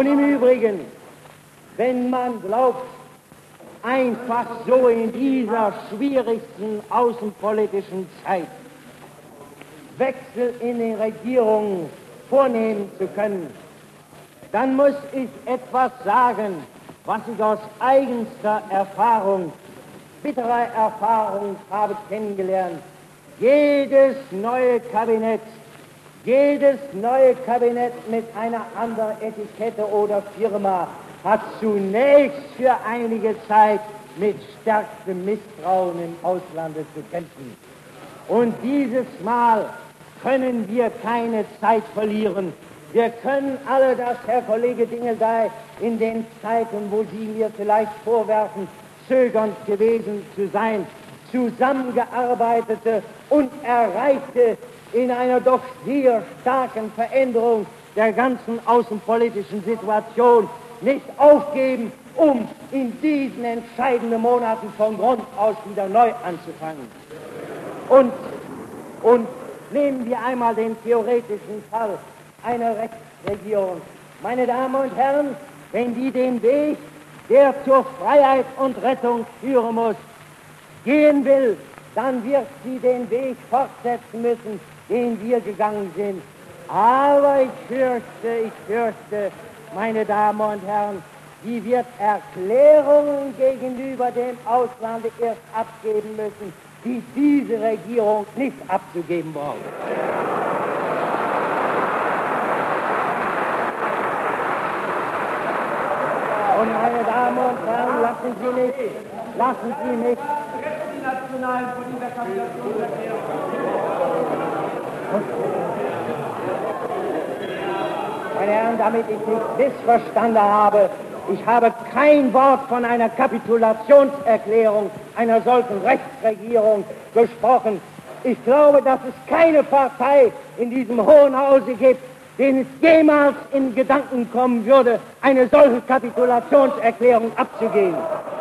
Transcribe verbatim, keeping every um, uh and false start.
Und im Übrigen, wenn man glaubt, einfach so in dieser schwierigsten außenpolitischen Zeit Wechsel in den Regierungen vornehmen zu können, dann muss ich etwas sagen, was ich aus eigenster Erfahrung, bitterer Erfahrung habe kennengelernt. Jedes neue Kabinett, jedes neue Kabinett mit einer anderen Etikette oder Firma hat zunächst für einige Zeit mit stärkstem Misstrauen im Auslande zu kämpfen. Und dieses Mal können wir keine Zeit verlieren. Wir können alle, dass Herr Kollege Dingelday in den Zeiten, wo Sie mir vielleicht vorwerfen, zögernd gewesen zu sein, zusammengearbeitete und erreichte in einer doch sehr starken Veränderung der ganzen außenpolitischen Situation nicht aufgeben, um in diesen entscheidenden Monaten von Grund aus wieder neu anzufangen. Und, und nehmen wir einmal den theoretischen Fall einer Rechtsregierung. Meine Damen und Herren, wenn die den Weg, der zur Freiheit und Rettung führen muss, gehen will, dann wird sie den Weg fortsetzen müssen, den wir gegangen sind. Aber ich fürchte, ich fürchte, meine Damen und Herren, die wird Erklärungen gegenüber dem Auslande erst abgeben müssen, die diese Regierung nicht abzugeben braucht. Und meine Damen und Herren, lassen Sie mich, lassen Sie mich, meine Herren, damit ich nicht missverstanden habe, ich habe kein Wort von einer Kapitulationserklärung einer solchen Rechtsregierung gesprochen. Ich glaube, dass es keine Partei in diesem Hohen Hause gibt, denen es jemals in Gedanken kommen würde, eine solche Kapitulationserklärung abzugeben.